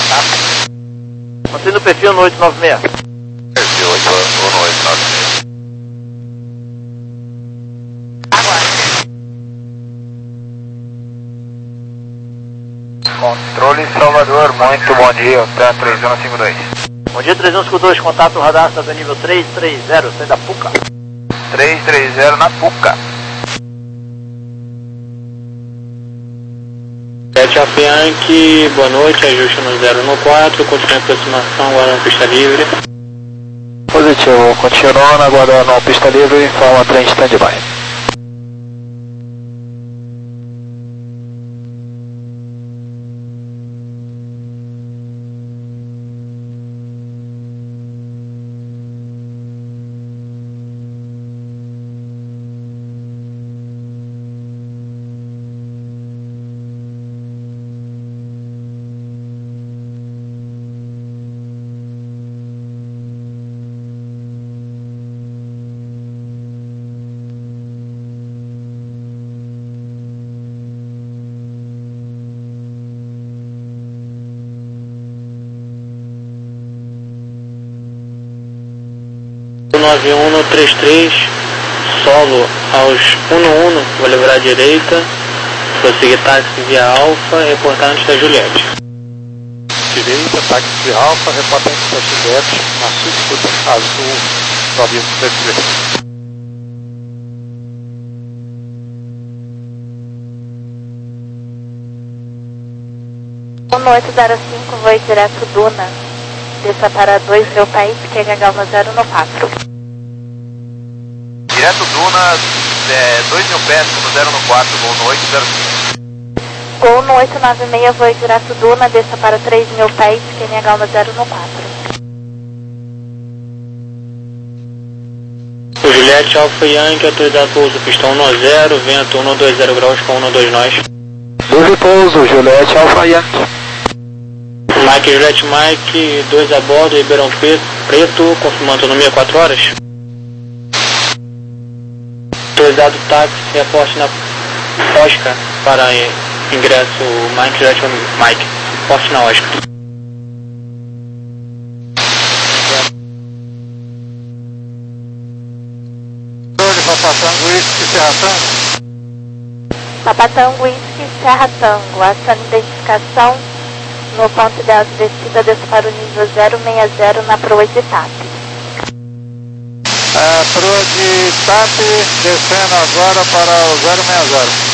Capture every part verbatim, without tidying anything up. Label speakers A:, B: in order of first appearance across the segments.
A: Mantém no perfil no oito nove seis.
B: Perfil oito no oito nove seis. Controle Salvador, muito bom dia, Tan três um cinco dois.
A: Bom dia, três um cinco dois, contato radar, está do nível três três zero, sai da Puca.
B: três três zero na Puca.
C: sete Alfa Yankee, boa noite, ajuste no zero no quatro, continue a aproximação, guardando pista livre.
B: Positivo, continuando, aguardando pista livre, informa trem stand-by.
C: nove um três três, solo aos um um, vou levar à direita, prosseguir táxi via Alfa, reportar antes da Juliette.
B: Direita, táxi de Alfa, reporta antes da Juliette, na sua escuta, azul, nove um três três.
D: um oito zero cinco, voo direto Duna, desça para dois meu país, Q H H um zero no quatro.
B: Direto Duna, é, dois mil pés, no zero no quatro, voo no oito zero cinco.
D: Gol no oito nove seis, voo direto Duna, desça para três mil pés, Q N H um zero no quatro.
C: O Juliette Alfa Yankee, autorizado pouso, pista um zero, vento um dois zero graus com um dois nós.
B: Livre pouso, Juliette Alfa Yankee.
C: Mike Juliette Mike, dois a bordo, Ribeirão Preto, confirmando autonomia quatro horas. Autorizado táxi, reporte na Oscar para ingresso Mike Juliette Mike, reporte na Oscar.
B: Papatango, Whisky, Serra Tango.
D: Papatango, Whisky, Serra Tango, ação de identificação no ponto ideal de descida, desça para o nível zero seis zero na proa de TAP.
B: É, proa de TAP, descendo agora para o zero seis zero.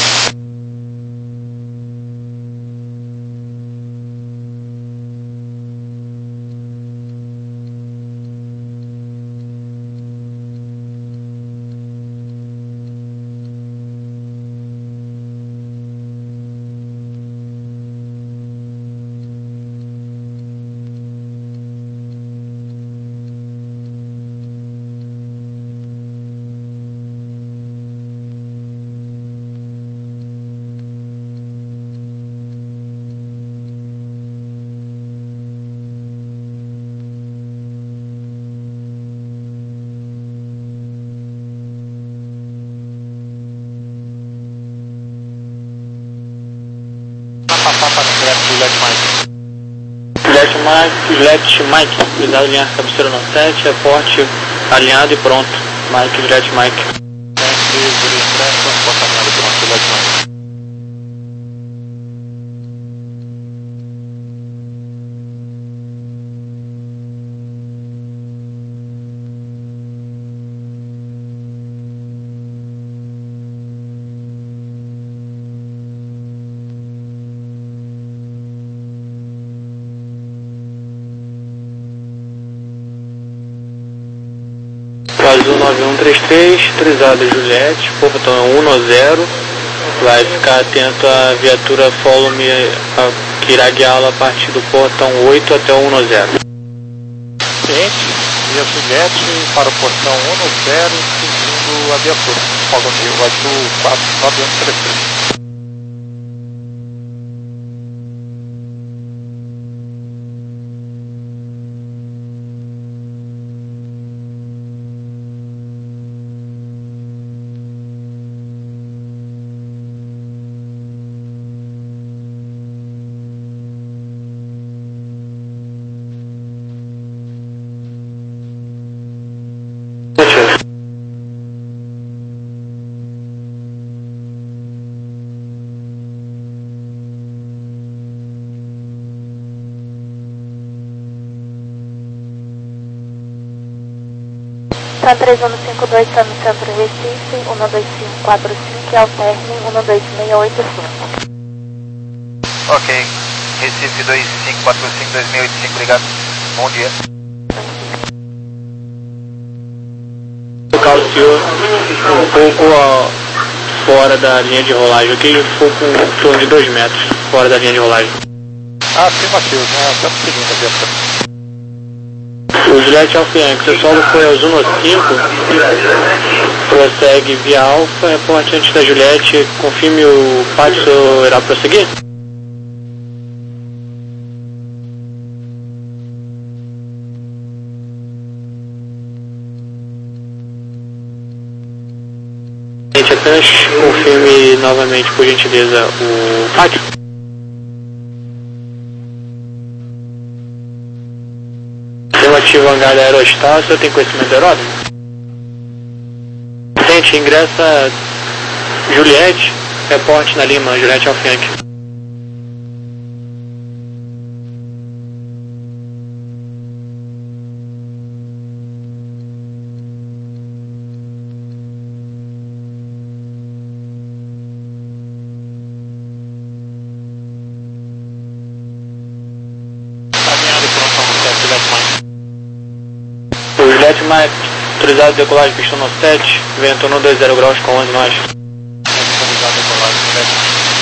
B: Juliette Mike.
C: Juliette Mike, Juliette Mike, cuidado, linha cabeceira no sete, reporte alinhado e pronto. Mike, Juliette Mike.
B: Tanque, Juliette, transporte alinhado e pronto, Juliette Mike.
C: Azul nove um três três, autorizado Juliette, portão um zero, vai ficar atento à viatura Follow Me, que irá guiá-la a partir do portão oito até o um zero.
B: Ciente, via Juliette para o portão um zero, seguindo a viatura, Follow Me, azul quatro nove um três três.
D: Sun três um cinco dois, Sun Centro Recife, um dois cinco quatro cinco e alterne um dois seis oito cinco.
A: Ok, Recife dois cinco quatro cinco, dois seis oito cinco, obrigado. Bom dia.
C: Colocar o senhor um pouco ó, fora da linha de rolagem, ok? Um pouco em torno de dois metros fora da linha de rolagem.
B: Ah, afirmativo, né? Estamos seguindo a viatura.
C: O Juliette Alfa Yankee, seu solo foi ao Zuno cinco, prossegue via Alfa, reporte antes da Juliette, confirme o pátio, o senhor irá prosseguir? Gente, apenas confirme novamente, por gentileza, o pátio. Relativo ao hangar da Aerostar, o senhor tem conhecimento da aeródromo? Gente, ingressa Juliette, reporte na Lima, Juliette Alfa Yankee. O Juliette Mike, autorizado de decolagem, pistão no sete, vento no dois zero graus com onze nós.
B: Autorizado de decolagem, sete.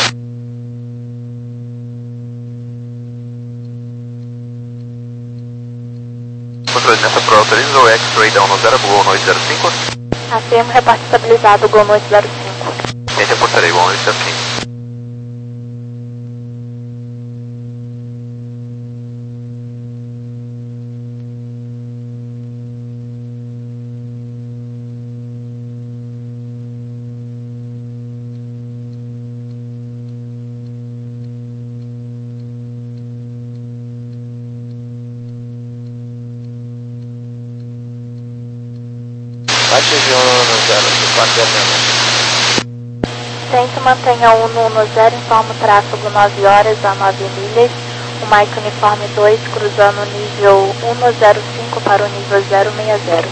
A: Controle nessa pro autoriza o X-Ray da um zero, Gol noite zero cinco.
D: Afirmo, reporte estabilizado, Gol noite zero cinco.
A: Quem reportarei, Gol noite zero cinco. Baixa de um zero, quatro zero zero.
D: Centro mantenha um no zero, informa o tráfego nove horas a nove milhas. O Mike Uniforme dois cruzando o nível um zero cinco para o nível zero seis zero.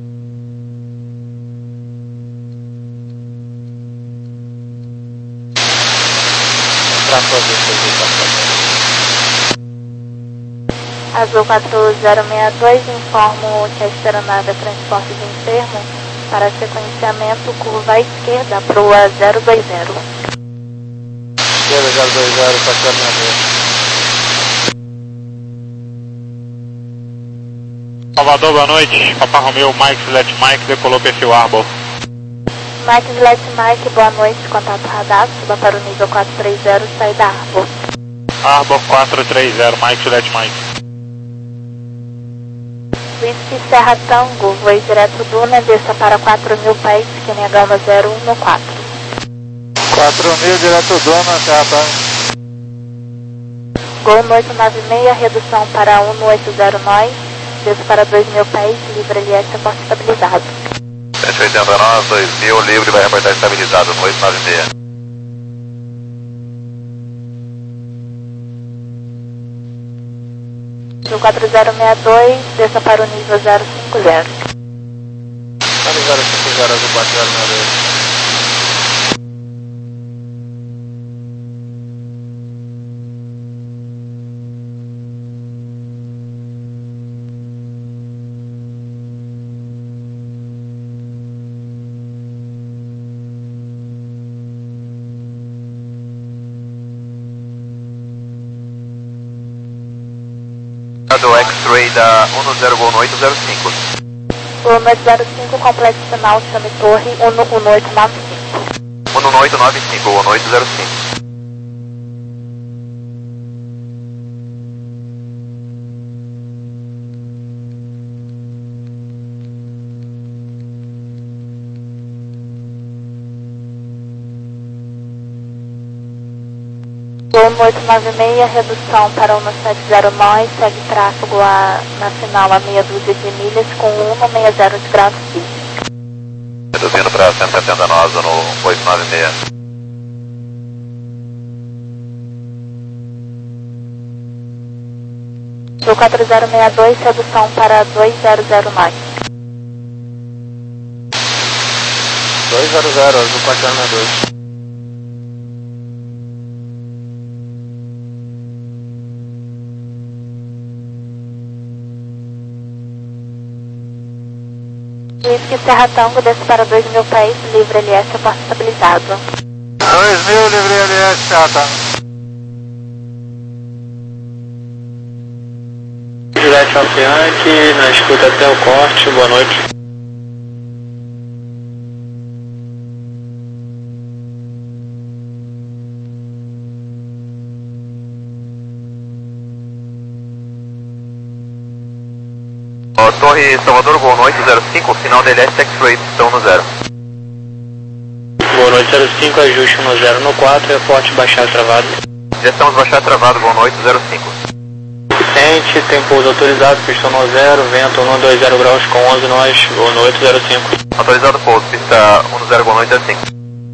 D: Azul quatro zero seis dois, informo que a aeronave é transporte de enfermo para sequenciamento curva à esquerda, proa zero dois zero.
B: zero zero dois zero, quatro zero seis dois. Salvador, boa noite. Papa Romeo, Mike, Select Mike, decolou perfil Arbor.
D: Mike, Select Mike, boa noite, contato radar, suba para o nível quatro três zero, saída Arbor.
B: Arbor quatro três zero, Mike, Select Mike.
D: Whisky Serra Tango, voe direto Duna, desça para quatro mil pés, que nem a Gama zero um no quatro.
B: quatro mil, direto Duna, Serra Tango.
D: Gol no oito nove seis, redução para um no oito zero nós, desça para dois mil pés, livre L S, porte estabilizado.
A: sete oitenta nós, dois mil, livre, vai reportar estabilizado no oito nove seis.
D: No quatro zero seis dois, desça para o nível zero cinco zero.
B: zero cinco zero do quatro zero seis dois.
A: Do X-Ray da um zero Gol no oito zero cinco.
D: Gol no oito zero cinco, complexo final, chame torre um no oito nove cinco.
A: um no oito nove cinco, Gol no oito zero cinco.
D: Gol no oito nove seis, redução para um no sete zero nós, segue tráfego a, na final a meia dúzia de milhas com um no seis zero de graus sul.
A: Reduzindo para cento e setenta nós no oito nove seis.
D: Do quatro zero seis dois, redução para dois zero zero nós.
B: dois zero zero, Azul quatro zero seis dois.
D: Whisky Serra Tango, desce para dois mil pés, livre L S, porta estabilizado.
B: dois mil, livre L S, Serra Tango.
C: Juliette Alfiante, na escuta até o corte, boa noite.
A: Ó, Torre Salvador, boa noite, zero cinco, final da L S X-Ray, estão no zero.
C: Boa noite, zero cinco, ajuste no zero no quatro, reporte baixar travado.
A: Já estamos baixar travado, boa noite, zero cinco.
C: Vicente, tem pouso autorizado, pista no zero, vento um dois zero graus com onze nós, boa noite, zero cinco.
A: Autorizado pouso, pista um zero, boa noite, zero cinco.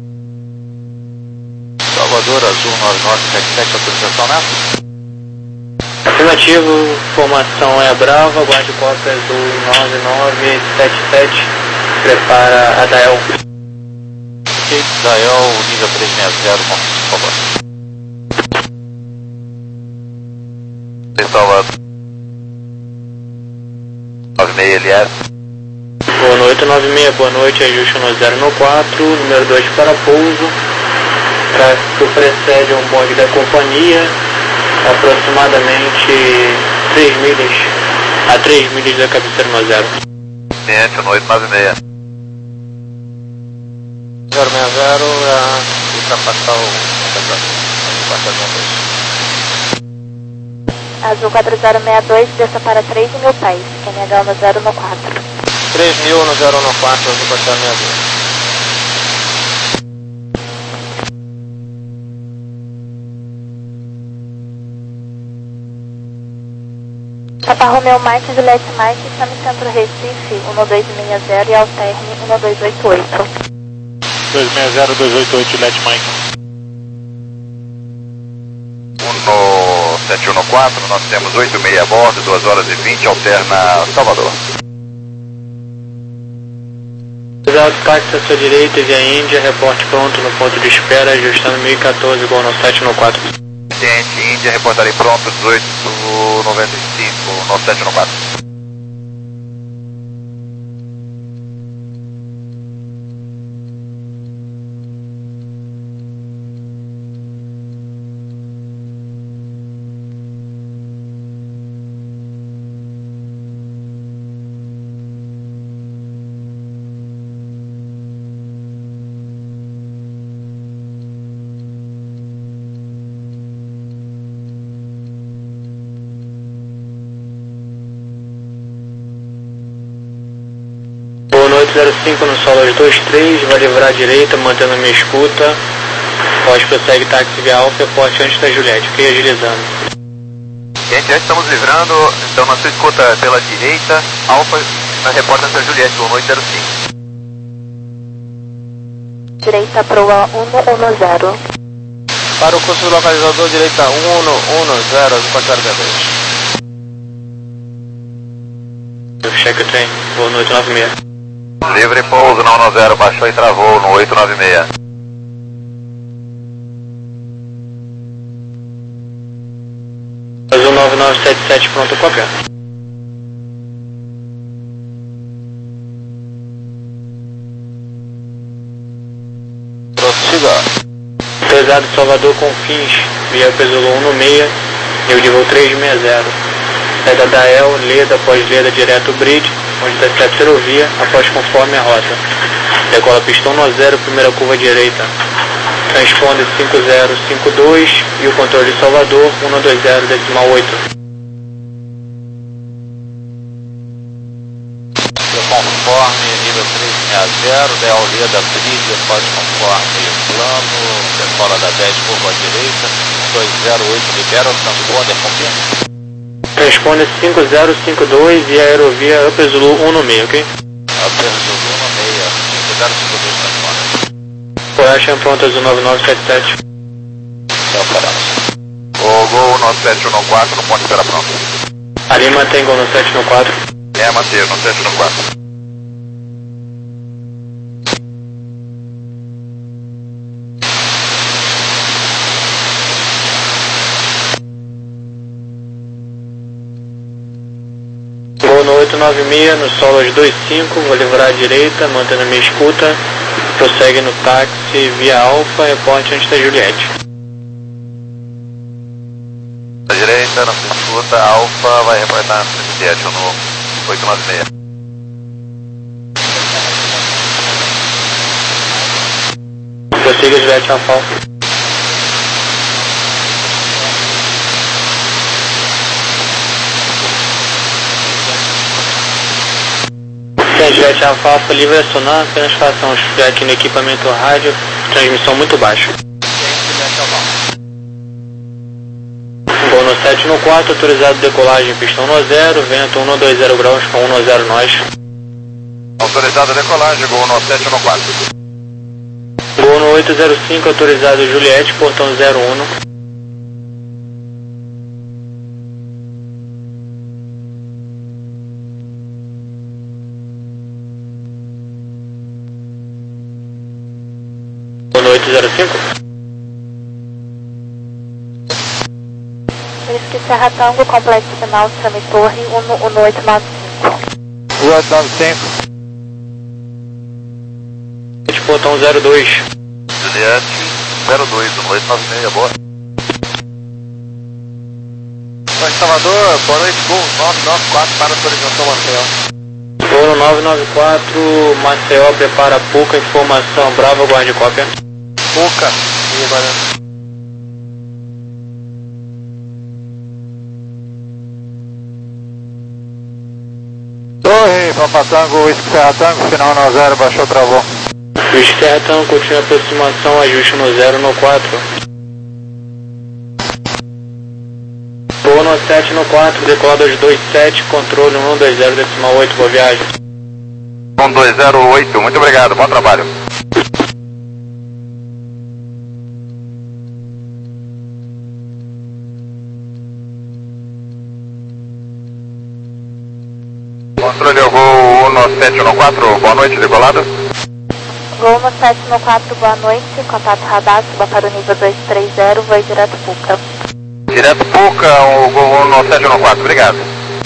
B: Salvador, Azul nove nove sete sete, autorização nessa?
C: Afirmativo, formação é Brava, guarde cópia Azul nove nove sete sete, prepara a Dael.
B: Ok, Dael, nível três seis zero, por favor.
A: Salvador. nove seis L S.
C: Boa noite, nove seis, boa noite, ajuste no zero no quatro, número dois para pouso. Tráfego precede um bonde da companhia, aproximadamente três milhas, a três milhas da cabeceira no zero.
A: Cliente, noite nove seis.
B: zero seis zero, uh, ultrapassar o quatro
D: Azul quatro zero seis dois, desça para três mil pés, Q N H no zero no quatro.
B: três mil no zero no quatro, Azul quatro zero seis dois.
D: Papa Romeo Mike, Juliette Mike, está no centro Recife, um dois seis zero e alterne um dois oito oito.
B: dois seis zero, dois oito oito, Juliette Mike.
A: um sete um quatro, nós temos oito seis a bordo, duas horas e vinte, alterna Salvador.
C: Exato, táxi à sua direita, via Índia, reporte pronto no ponto de espera, ajustando mil e quatorze, igual no sete no quatro.
A: Cliente, Índia, reportarei pronto, dezoito noventa e cinco, no sete no quatro.
C: zero cinco no solo dois três, vai livrar à direita, mantendo a minha escuta. Pós prossegue táxi via Alfa, reporte antes da Juliette, ok? Agilizando.
A: Gente, já estamos livrando, então na sua escuta pela direita, Alfa, reporta essa Juliette, boa noite, zero cinco.
D: Direita proa um um zero.
B: Para o curso do localizador, direita um um zero, Azul quatro zero seis dois.
C: Check o trem, boa noite, nove seis.
A: Livre pouso, não no zero, baixou e travou no oito nove seis.
C: Azul nove nove sete sete, pronto, cópia.
B: Prossiga.
C: Pesado Salvador com fins, via Pesolo um no seis, eu de voo três seis zero. Saída da El, Leda, após Leda, direto Bridge, onde está a ferrovia, após conforme a rota. Decola pistão no zero, primeira curva direita. Transponde cinco zero cinco dois e o controle de Salvador, um dois zero, decimal oito.
B: Conforme, nível três seis zero, Del Leda, Bridge, após conforme plano, decola da dez, curva direita, um dois zero oito, libera o transponder, confirma.
C: Responde cinco zero cinco dois e a aerovia Upper Zulu um no meio, ok?
B: Upper Zulu no meio, cinco zero cinco dois transponder.
C: Correction pronto, Azul nove nove sete sete.
B: Então, paramos.
A: O Gol no sete um quatro, no ponto de espera pronto.
C: Ali mantém Gol no sete no quatro.
A: É, manter no sete um quatro.
C: Vou no oito nove seis, no solo dois cinco, vou livrar à direita, mantendo a minha escuta. Prossegue no táxi via Alfa, reporte antes da Juliette.
A: À direita, na sua escuta, Alfa vai reportar antes da Juliette no oito nove seis.
C: Prossiga, Juliette Alfa Alfa. Juliette Alfa Alfa livre a sonar, apenas façam os feedback no equipamento rádio, transmissão muito baixa. Vou no sete no quatro, autorizado decolagem, pistão no zero, vento um dois zero graus com um zero nós.
A: Autorizado decolagem, Gol no sete no quatro.
C: Gol no oito zero cinco, autorizado Juliette, portão zero um. No oito zero cinco?
D: Whisky Serra Tango, complexo final, Sami Torre, um no oito nove cinco.
A: oito nove cinco.
C: Portão zero dois.
A: Juliette, zero dois, no oito nove seis, boa. Salvador, boa noite, Gol nove nove quatro para autorização Maceió.
C: Gol no nove nove quatro, Maceió, prepara Puca, informação, Bravo, guarde cópia.
A: Puca, e valeu. Torre, Papa Tango, Whisky Serra Tango, final no zero, baixou, travou.
C: Whisky Serra Tango, continua a aproximação, ajuste no zero no quatro. Gol no sete no quatro, decola dois dois sete, controle um dois zero decimal oito, boa viagem.
A: um dois zero oito, muito obrigado, bom trabalho. Controle ao Gol no sete no quatro, boa noite, decolada.
D: Gol no sete no quatro, boa noite, contato radar, suba para o nível dois três zero, voo direto Puca.
A: Direto Puca, o Gol no sete no quatro, obrigado.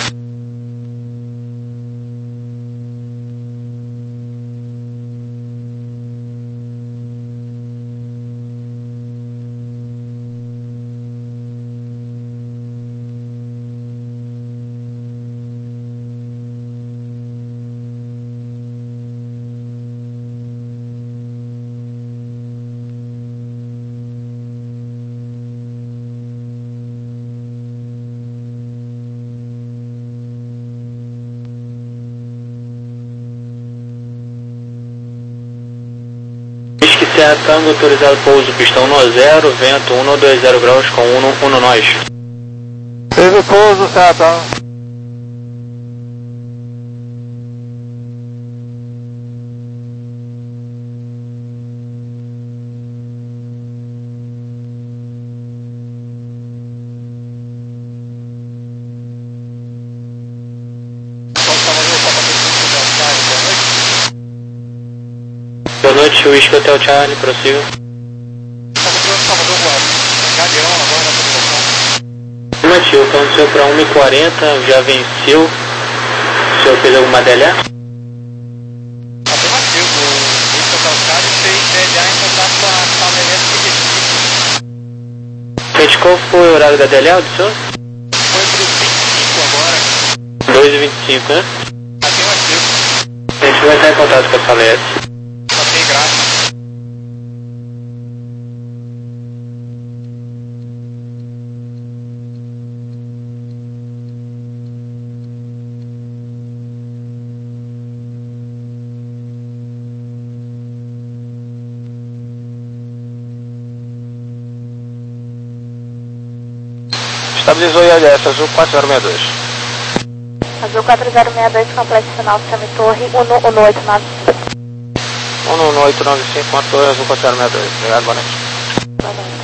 C: Serra Tango, autorizado pouso, pistão no zero, vento um dois zero graus com um no nós.
A: Teve pouso, Serra Tango.
C: Boa noite, Whisky Hotel Charlie, prossiga. Afirmativo, então o senhor para uma e quarenta, já venceu. O senhor fez alguma D L A?
B: Afirmativo, o Whisky Hotel Charlie fez D L A em contato com a sala elétrica.
C: Gente, qual foi o horário da D L A do senhor?
B: Foi pro vinte e cinco agora.
C: dois e vinte e cinco, né?
B: Afirmativo.
C: A gente vai estar em contato com a sala S.
B: Ok, graças.
A: Estabilizou I L S, Azul quatro zero seis dois.
D: Azul quatro zero seis dois, complexo final, Sami Torre, um no oito nove cinco.
A: um no oito nove cinco, quatro dois, Azul quatro zero seis dois. Obrigado, boa noite.
D: Boa noite.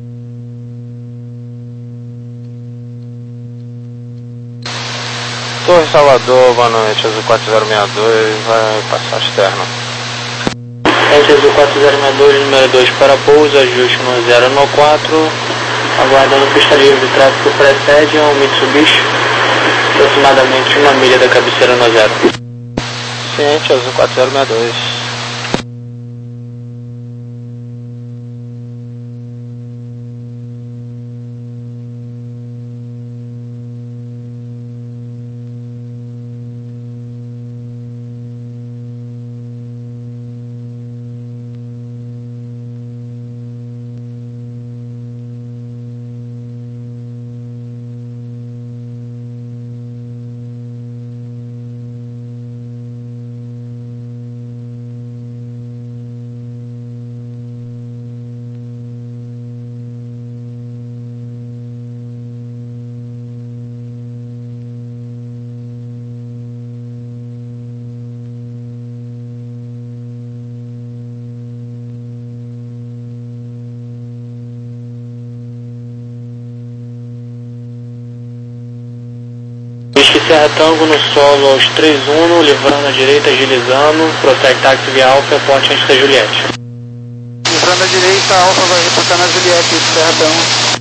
A: Torre Salvador, boa noite, Azul quatro zero seis dois, vai passar externo.
C: Esse Azul quatro zero seis dois, número dois para pouso, ajuste no zero no quatro, aguardando pista livre de tráfego precede um Mitsubishi. Aproximadamente uma milha da cabeceira no zero.
B: Ciente, Azul quatro zero seis dois.
C: Whisky Serra Tango no solo aos três um, livrando à direita, agilizando, prossegue táxi via Alfa, porte antes da Juliette.
E: Livrando à direita, Alfa vai reportar na Juliette, Whisky Serra Tango.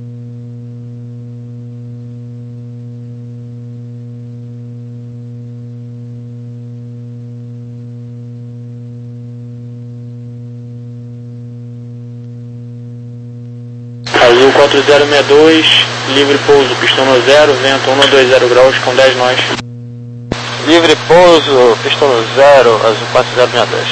C: Azul quatro zero seis dois, livre pouso, pistão no zero, vento um dois zero graus com dez nós.
B: Livre pouso, pistão no zero, Azul quatro zero seis dois.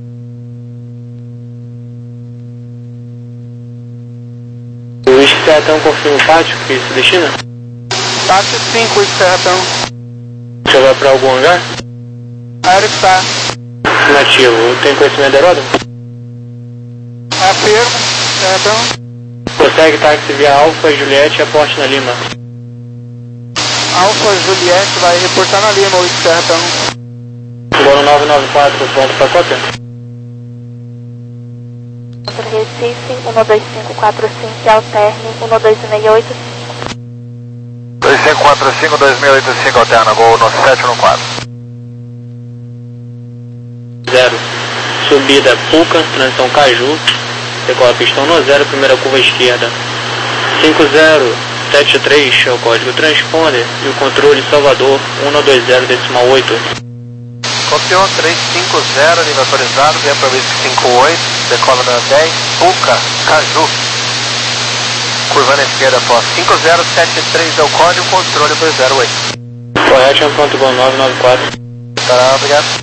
C: O Whisky Serra Tango confirma o pátio que se destina?
E: Táxi cinco, Whisky Serra Tango.
C: Você vai para algum lugar?
E: Aéreo que tá.
C: Afirmativo. Tem conhecimento da aeródromo?
E: Afirmo, Serra Tango.
C: Prossegue táxi via Alfa, Juliette e aporte na Lima.
E: Alfa Juliette vai reportar na Lima, Whisky Serra Tango.
C: Bolo nove nove quatro, pronto para cópia.
D: Contra Recife, um dois cinco quatro cinco e alterne, um dois seis oito cinco.
A: dois cinco quatro cinco, dois seis oito cinco, alterna, gol no sete no quatro.
C: Zero. Subida Puca, transição Caju. Decola pistão no zero, primeira curva esquerda. cinco zero sete três é o código transponder e o controle Salvador um dois zero decimal oito.
A: Copiou três cinco zero, nível atualizado, vem para Whisky cinco oito, decola na dez, Puca, Caju. Curva na esquerda após cinco zero sete três é o código, controle dois zero oito.
C: Correto, é ponto bom nove nove quatro.
A: Tá, obrigado.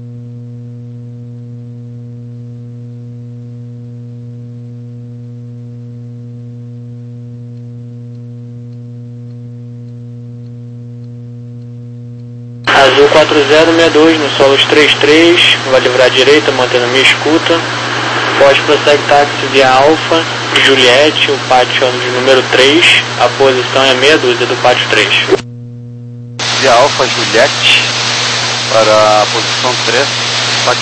C: Azul quatro zero seis dois no solos três três, vai livrar à direita, mantendo a minha escuta. Pode prossegue táxi via Alfa, Juliette, o pátio de número três, a posição é meia dúzia do pátio três.
B: Via Alfa Juliette para a posição três, pátio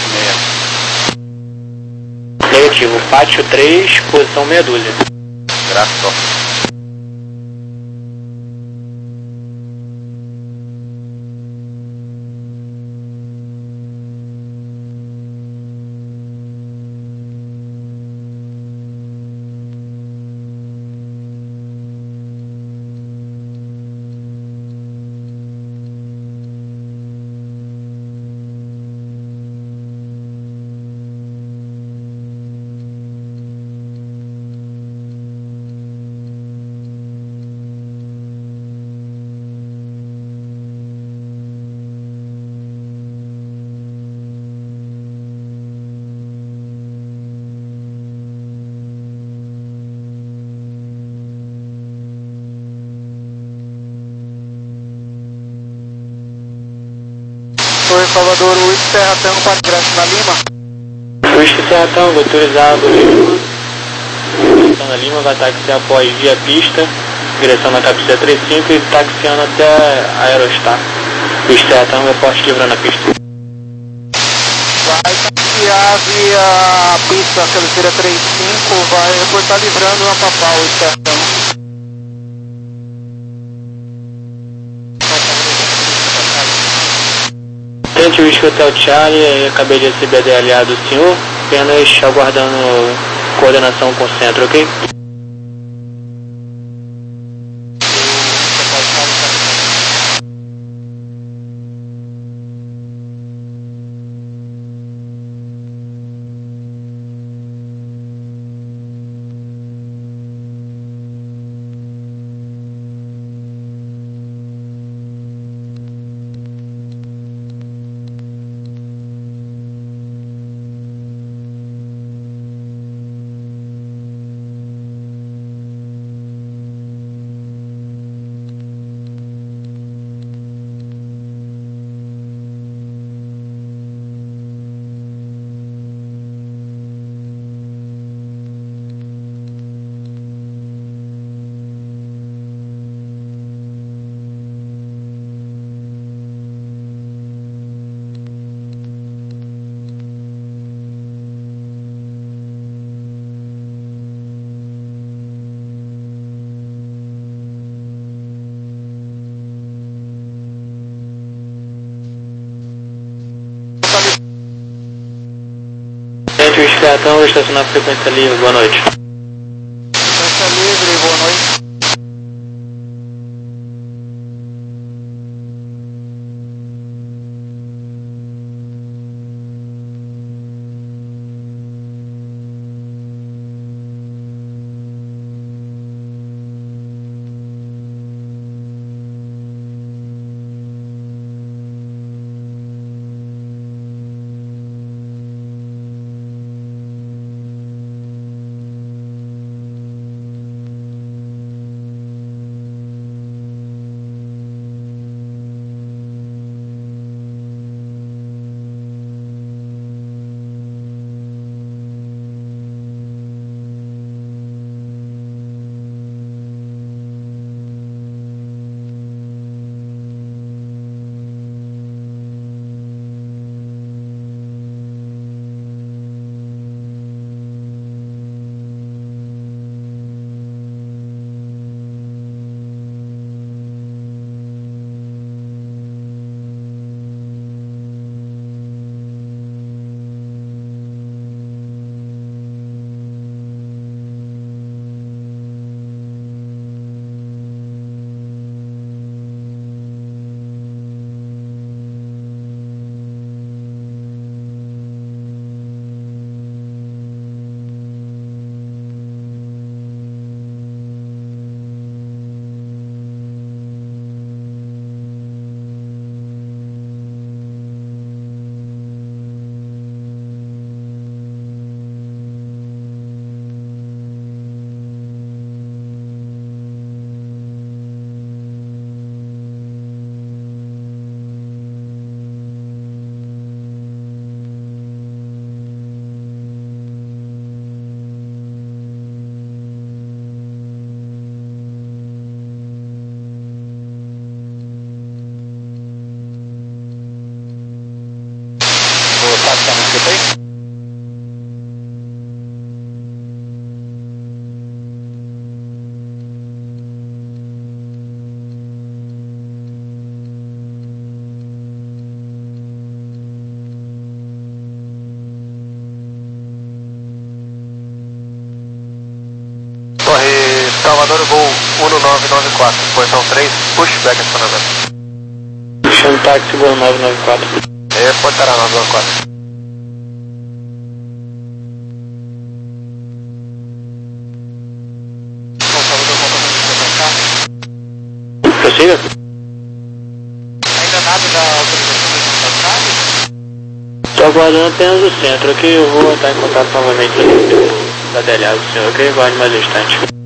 B: meia.
C: Negativo, pátio três, posição meia dúzia.
B: Graças.
E: Torre Salvador, Whisky Serra Tango para ingresso na Lima.
C: Whisky Serra Tango, autorizado. Direção na Lima, vai taxiar após via pista, direção na cabeceira trinta e cinco e taxiando até a Aerostar. Whisky Serra Tango, aporte livrando a pista.
E: Vai taxiar via pista, cabeceira trinta e cinco, vai reportar livrando na Papal, Whisky Serra Tango.
C: Tente o Whisky Hotel Charlie, acabei de receber a D L A do senhor, apenas aguardando coordenação com o centro, ok? Sertão, vou estacionar frequência livre, boa noite.
E: Frequência livre, boa noite.
A: Torre Salvador, voo um nove nove quatro, portão três, pushback acionamento.
C: Chama táxi, voo nove nove quatro.
A: É, portará nove nove quatro.
C: Prossiga.
E: Ainda nada da autorização da cidade?
C: Estou aguardando apenas o centro, ok? Eu vou entrar em contato novamente com o da D L A do senhor, ok? Aguarde mais um instante.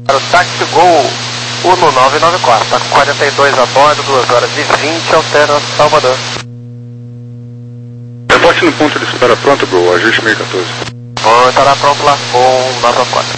A: Para o táxi Gol Uno nove nove quatro, está com quarenta e dois a bordo, duas horas e vinte, altera Salvador.
F: Reporte no ponto de espera pronto, Gol, ajuste meio quatorze.
A: Bom, estará pronto lá, Gol nove nove quatro.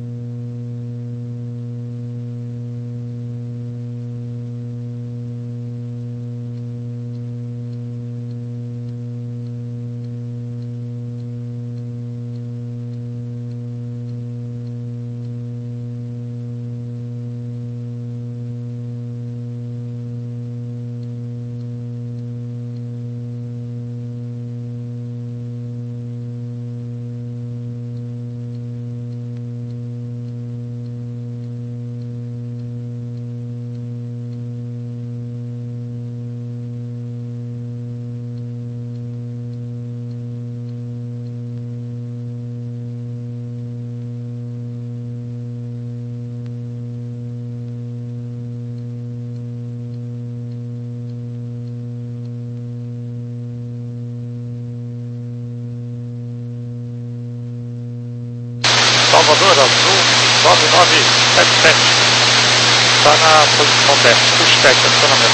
B: Salvador Azul nove nove sete sete. Está na posição dez, pushback, acionamento.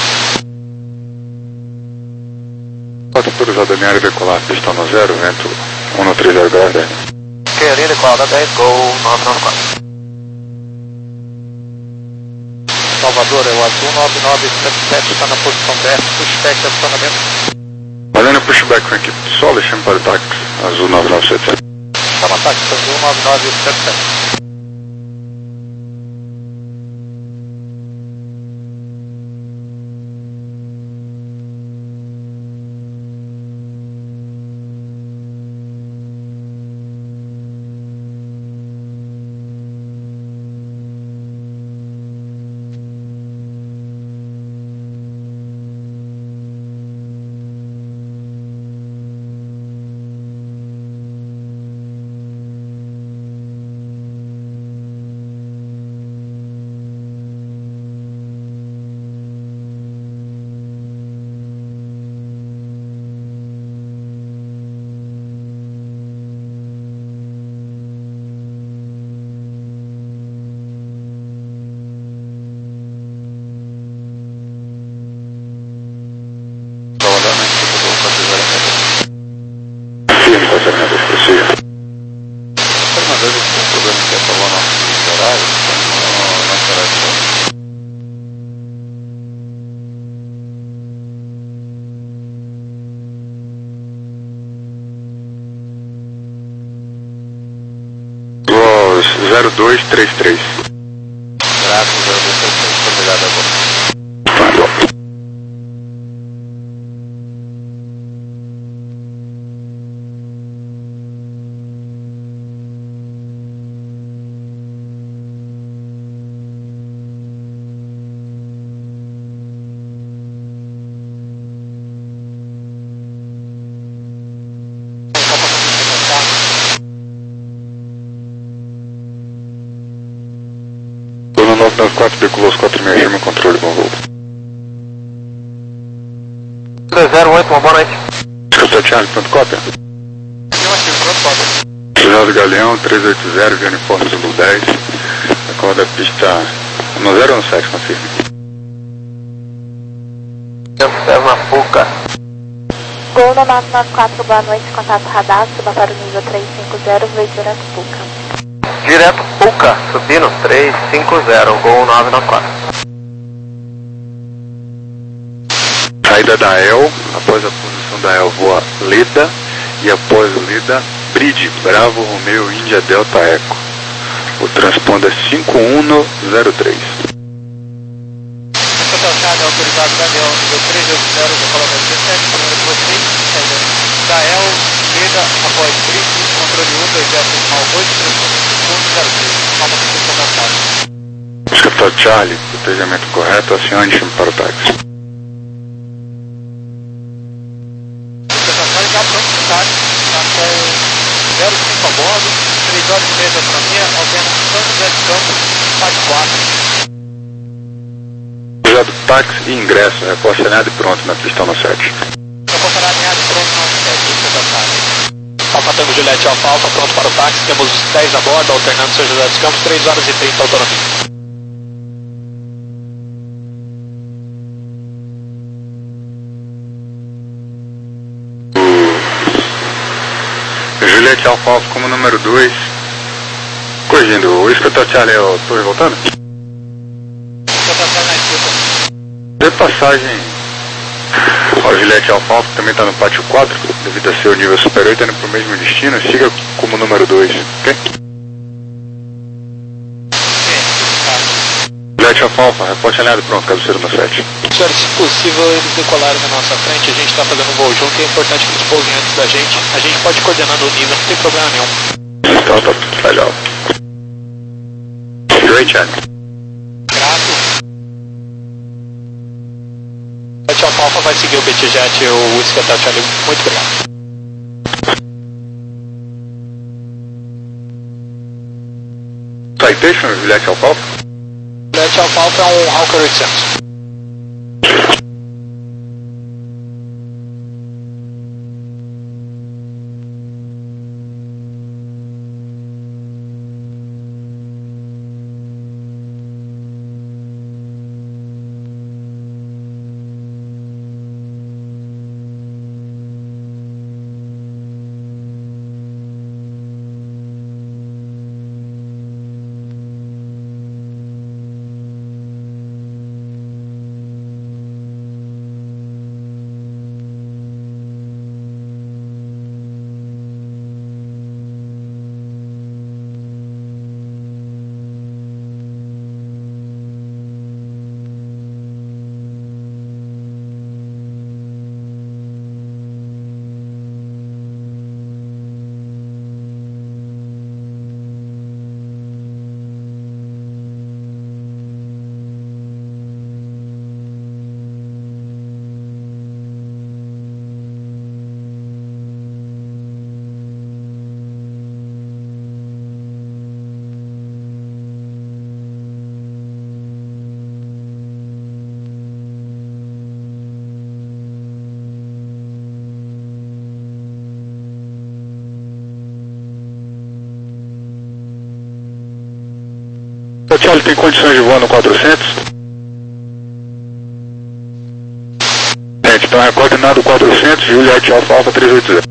F: Pode autorizado a minha área veicular, pista no zero, vento um três zero graus.
A: Querida, qual da dez, Gol nove nove quatro.
B: Salvador é o Azul nove nove sete sete, está na posição dez, pushback, acionamento.
F: Fazendo pushback com a equipe solo, chame para o táxi Azul nove nove sete sete.
B: Está no táxi Azul nove nove sete sete.
F: zero dois três três.
B: Graças, zero dois três três. Muito obrigado agora.
F: nove nove quatro, veiculou os quatro e meio, chama controle, bom voo.
A: dois zero oito, uma boa noite.
F: Escuta Charlie, pronto, cópia. José Galeão, três oito zero, via uniforme Zulu dez. Acorda a pista no zero ou no sete, confirme.
A: Observa a Fuca.
D: Gol no nove nove quatro, boa noite, contato radar, suba para o nível três cinco zero, veio direto Fuca.
A: Direto Fuca, subindo três cinco zero, Gol nove nove quatro.
F: Saída da E L, após a posição da E L voa Leda e após o Leda, Bridge, Bravo, Romeo, Índia, Delta, Eco. O transponder é cinco um zero três.
B: Hotel Charlie, autorizado Daniel, nível três oito zero, decolamento dezessete, número de vocês, da E L, Leda, após Bridge, controle um, dois zero decimal oito, três um zero três, calma com posição da casa.
F: Escritório Charlie, protejamento correto, acione, chame para o táxi.
B: Estação já pronto para o táxi, está com zero cinco a bordo, três horas e meia de autonomia, alternando São José de Campos, fase quatro.
F: Já do táxi e ingresso, reposto alinhado e pronto na pista no sete.
B: Reposto alinhado e pronto na sete, Hotel Charlie. Tango Juliette Alfa Alfa, pronto para o táxi, temos dez a bordo, alternando São José dos Campos, três horas e trinta autonomia.
F: Juliette Alfa Alfa como número dois. Corrigindo, o escritor Charlie, eu tô voltando? De passagem ao Juliette Alfa Alfa, que também está no pátio quatro, devido a ser o nível superior, está indo para o mesmo destino, siga como número dois, ok? Juliette Alfa Alfa, reporte alinhado, pronto, cabeceiro no sete.
B: Senhores, se possível, eles decolarem na nossa frente, a gente está fazendo um voo junto, é importante que eles pousem antes da gente, a gente pode ir coordenando o nível, não tem problema nenhum.
F: Então tá, legal. Great, Charlie.
B: Grato. Juliette Alfa Alfa vai seguir o B T Jet e o Escatal Charlie, muito obrigado.
F: Citation, Juliette Alfa Alfa?
B: Juliette Alfa Alfa é um Hawker oitocentos.
F: Charlie, tem condições de voar no quatrocentos? Gente, então é coordenado quatrocentos, Juliette Alfa Alfa três oito zero.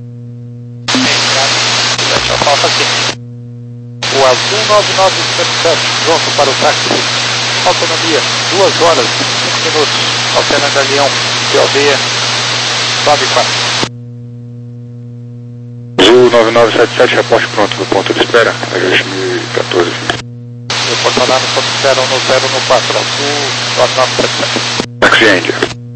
B: Juliette Alfa Alfa sim. O Azul nove nove sete sete, pronto para o táxi. Autonomia, duas horas, cinco minutos. Alternando a Leão, P O D nove quatro.
F: Azul nove nove sete sete, reporte pronto do ponto de espera, ajuste mil e quatorze.
B: Reportar no ponto zero no zero no quatro, Azul nove nove sete sete.
F: Taxi India.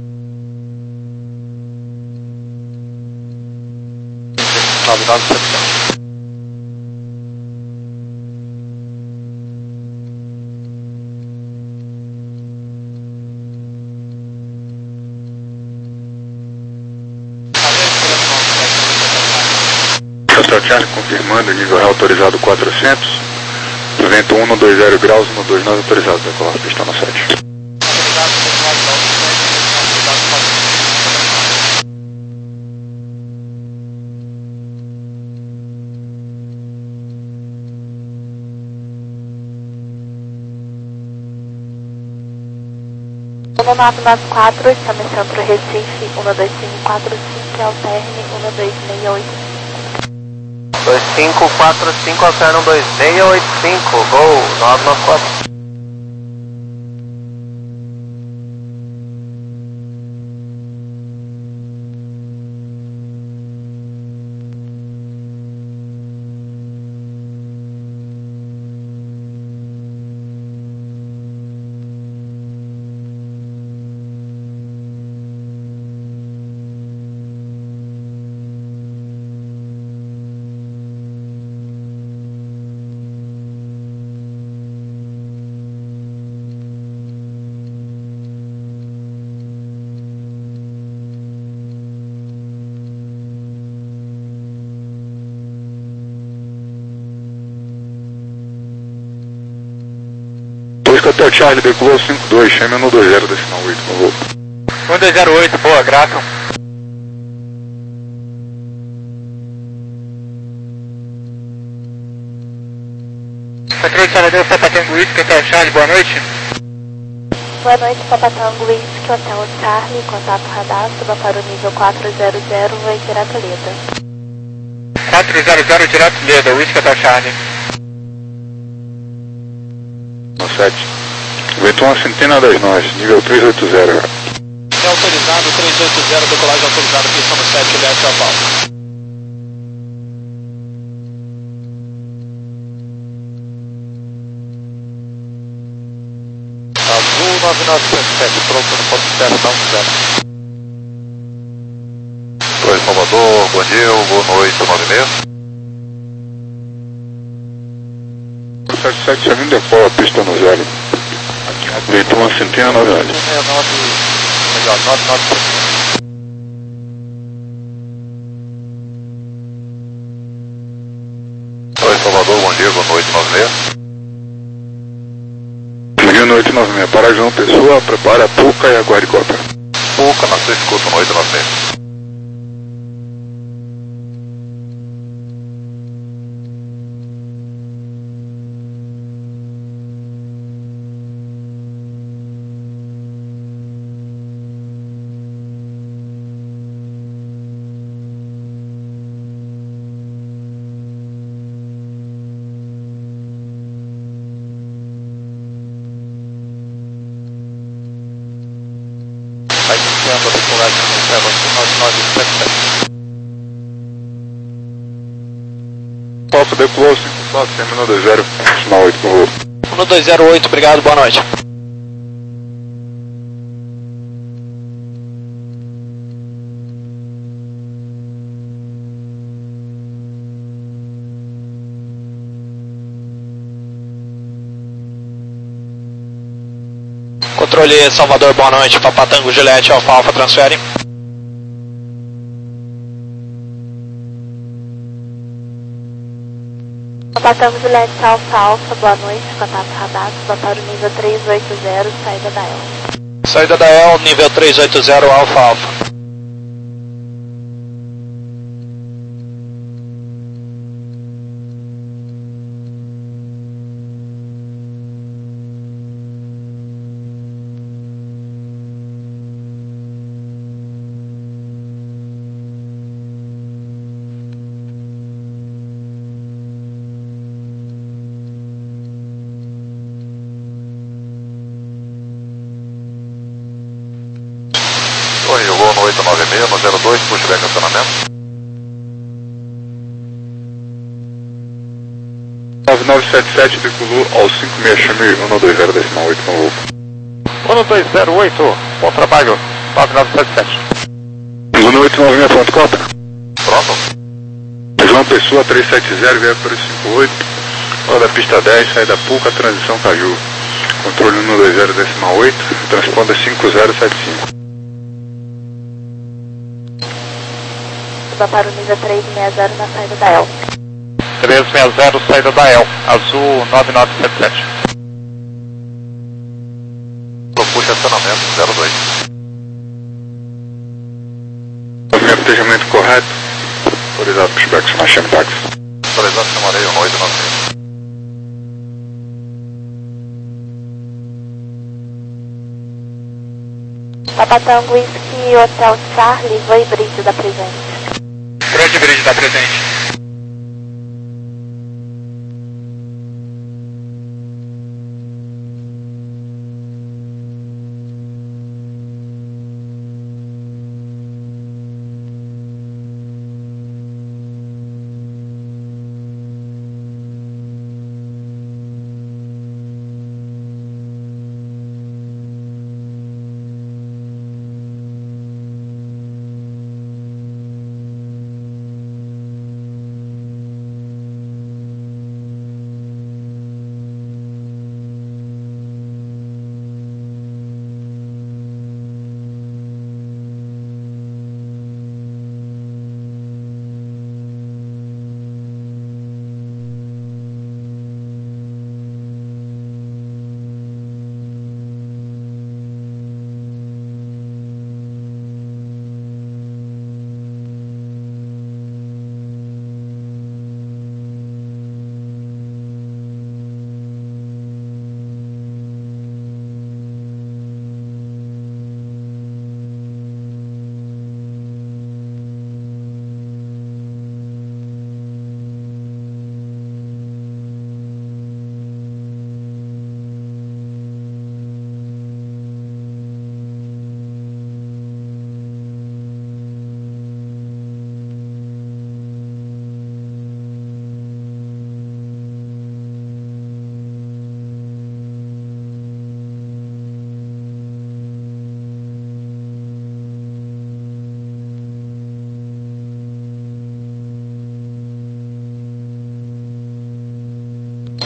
B: nove nove sete sete.
F: Hotel Charlie confirmando nível autorizado quatrocentos, vento um no dois zero graus, no dois nove autorizado, decolar pista no sete.
D: um nove nove quatro, chame Centro Recife, um dois cinco quatro cinco, alterne um dois seis oito.
A: dois cinco quatro cinco, alterne um dois seis oito cinco, voo nove nove quatro.
F: Hotel Charlie, decolou cinco dois, chame no dois zero, decimal oito, por favor.
E: um dois zero oito, boa, grato. Controle de Salvador, Papa Tango Whisky, Hotel Charlie, boa noite.
D: Boa noite, Papa Tango Whisky, Hotel Charlie, contato radar, suba para o nível quatro zero zero, vai direto Leda.
E: quatro zero zero, direto Leda, Whisky, Hotel Charlie.
F: No sete. Vento uma centena das nós, nível trezentos e oitenta.
B: É autorizado, trezentos e oitenta, decolagem autorizada, pista no sete, Juliette Alfa Alfa. Azul nove nove sete sete, pronto no ponto zero, dá um zero.
F: Oi, Salvador, bom dia, boa noite, nove seis. sete sete segundo decola, pista no zero. Vento uma centena, nove nove.
B: Melhor, nove nove sete.
F: Oi, Salvador, bom dia, boa noite, nove seis. Bom dia, noite, nove seis. Para João Pessoa, prepara a Puca e aguarde cópia. Puca, na sexta, escuta, noite, nove seis.
B: Vai iniciando a decolagem no céu, azul nove nove sete sete.
F: Falta decolou, cinco quatro, terminou dois zero, sinal oito com voo.
B: um dois zero oito, obrigado, boa noite. Controle Salvador, boa noite, Papa Tango Juliette Alfa Alfa, transfere.
D: Papa Tango Juliette Alfa Alfa, boa noite, contato radar, suba para o nível três oito zero, saída da El.
B: Saída da El, nível três oito zero, Alfa Alfa.
F: Oi, eu vou no oito nove seis, no zero dois, pushback acionamento. nove nove sete sete, decolou ao cinco seis, chame um dois zero, decimal oito com voo.
E: um dois zero oito, bom trabalho, nove nove sete sete.
F: um oito nove seis, ponto cópia. Pronto. João Pessoa, três sete zero, vier para o cinco oito. Hora da pista dez, saída Puca, transição Caju. Controle um dois zero, decimal oito, transponda cinco zero sete cinco.
D: Suba para o nível três seis zero na saída da El.
E: três seis zero, saída da El, azul nove nove sete sete.
F: Puxa acionamento, zero dois. Movimento de tegimento correto. Autorizado pushback, chamar chame táxi. Autorizado, chamarei um oito nove seis.
D: Papa Tango Whisky, Hotel Charlie, voo híbrido da presente.
E: Grande bridge da presente.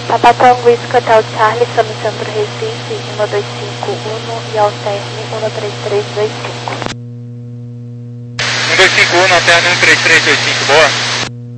D: Papa Tango Whisky Hotel Charlie, Sami Centro Recife, um dois cinco um e alterne um três três dois cinco.
E: um dois cinco um, alterne um três três dois cinco, boa.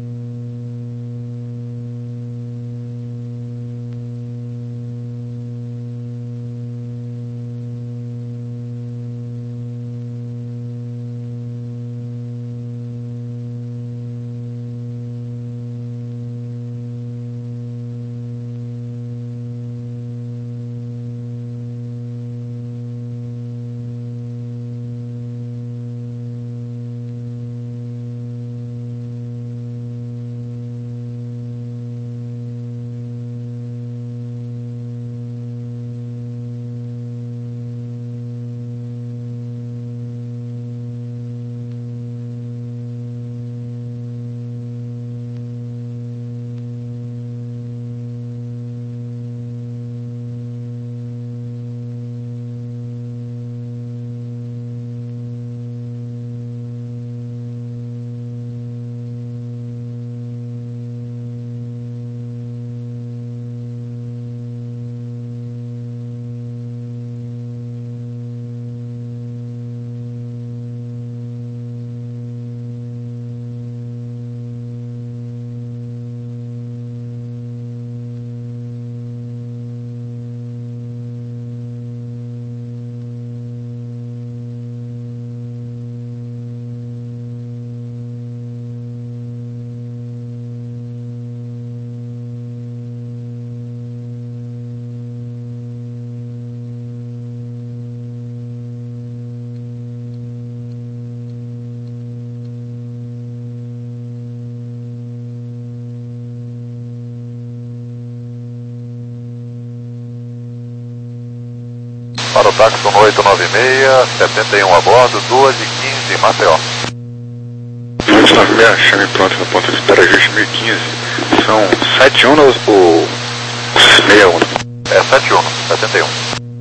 G: Para o táxi um oito nove seis, setenta e um a bordo, duas e quinze, Maceió.
F: oito nove seis, chame pronto no ponto de espera ajuste mil e quinze. São sete um ou sessenta e um?
G: É sete um, setenta e um.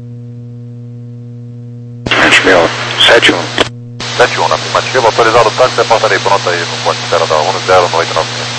F: sete um. sete um.
G: sete um, na afirmativa, autorizado o táxi, reportarei pronto aí no ponto de espera da um zero no oito nove seis.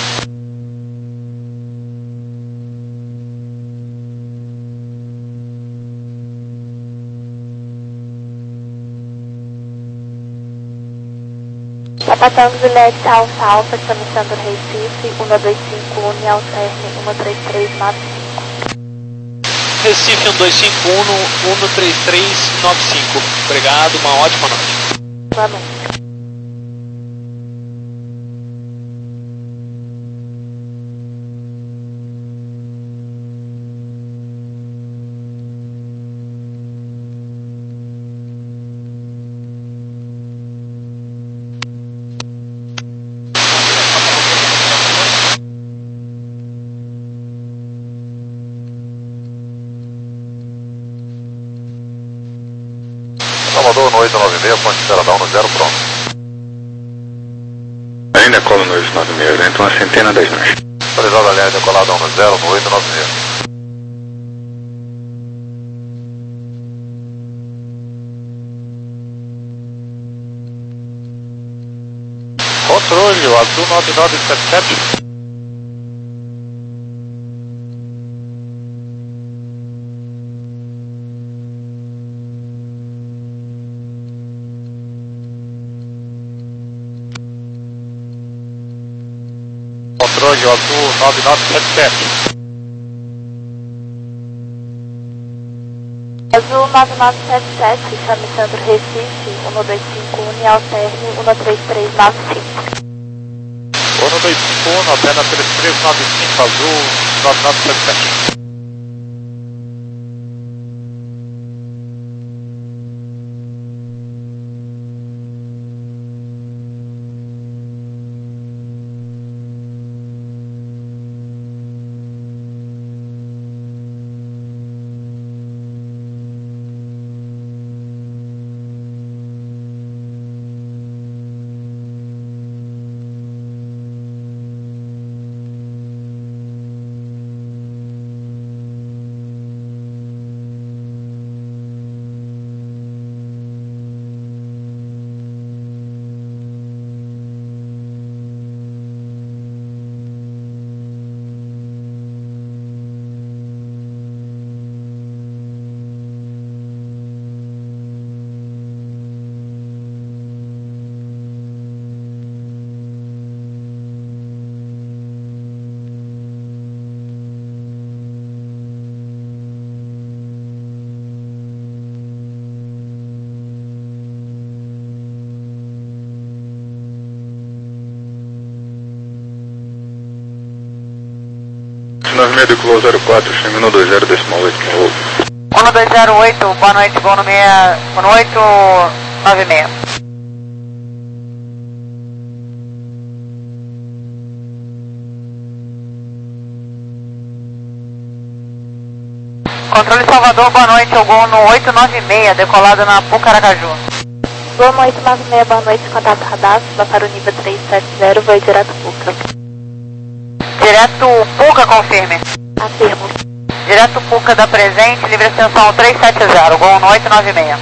D: Papa Tango Juliette Alfa Alfa, Sami Centro Recife, um dois cinco um e alterne um três três nove cinco.
B: Recife um dois cinco um, um três três nove cinco. Obrigado, uma ótima noite.
D: Boa noite.
G: Salvador no oito nove seis, ponte de espera da um zero, pronto.
F: Ainda cola no oito nove seis, então a centena das nós.
G: Autorizado a linha decolada um zero no oito nove seis.
B: Controle, o azul nove nove sete sete. Controle, o azul nove nove sete sete.
D: Azul nove nove sete sete, Sami Centro Recife, um dois cinco um e alterne um três três nove cinco.
B: um dois cinco um, alterna três três nove cinco, azul nove nove sete sete.
F: nove seis, decolou zero quatro, chame um dois zero, decimal oito, no hold.
E: um dois zero oito, boa noite, voo no meia, no oito nove seis. Controle Salvador, boa noite, eu vou no oito nove seis, decolado na Pucaracaju.
D: Voo no oito nove seis, boa noite, contato radar, suba para o nível três sete zero, vai direto Puca.
E: Direto Puca, confirme.
D: Afirmo.
E: Direto Puca da presente, livre extensão três sete zero, voo no oito nove seis.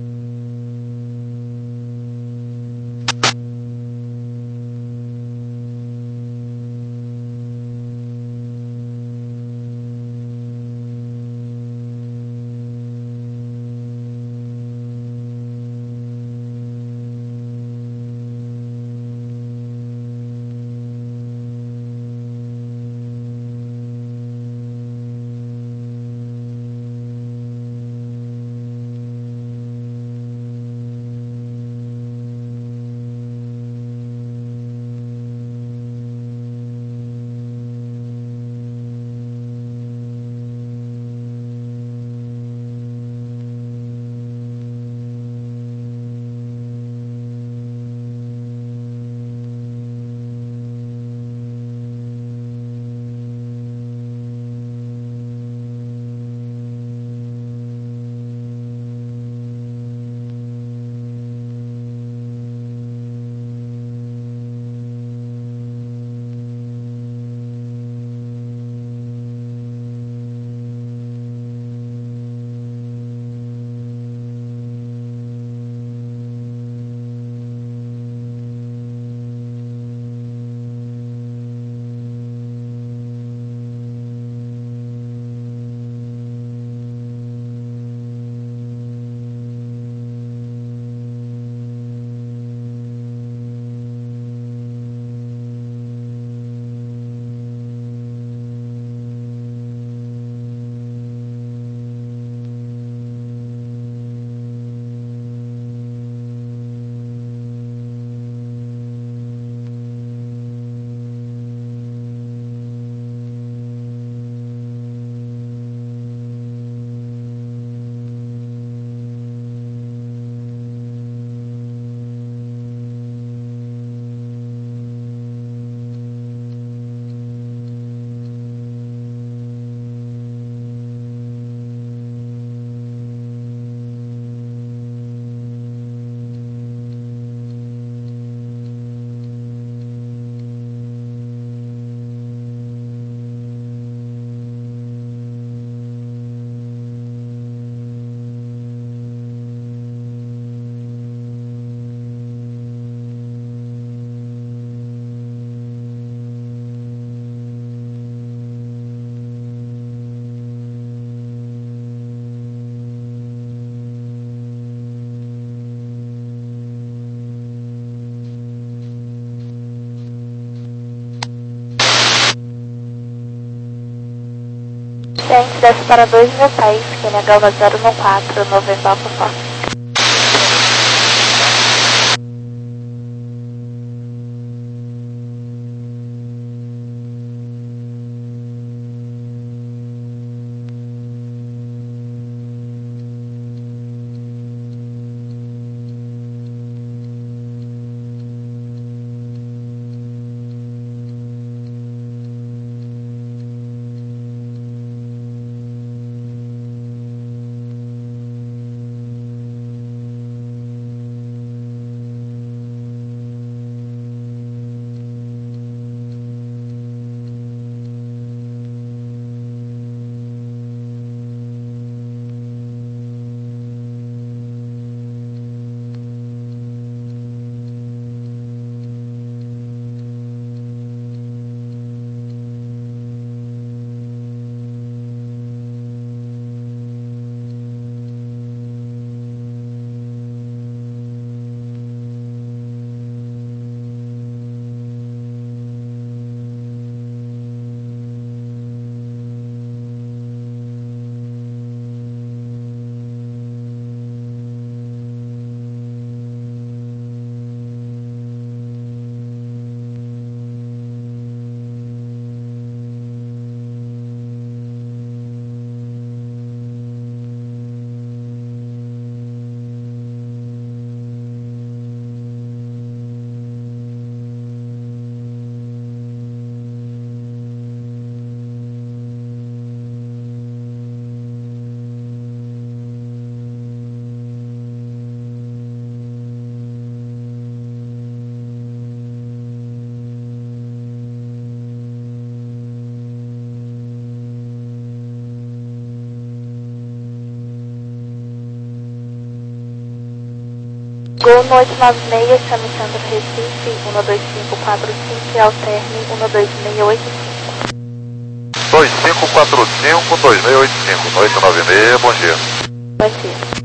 D: Gente, desce para dois mil pés, Q N H zero um quatro, Novembro Alfa Fox. Gol no oito nove seis, chame Sandro Recife, um dois cinco quatro cinco e alterne um dois seis oito cinco.
G: dois cinco quatro cinco, dois seis oito cinco, oito nove seis, bom dia.
D: Bom dia.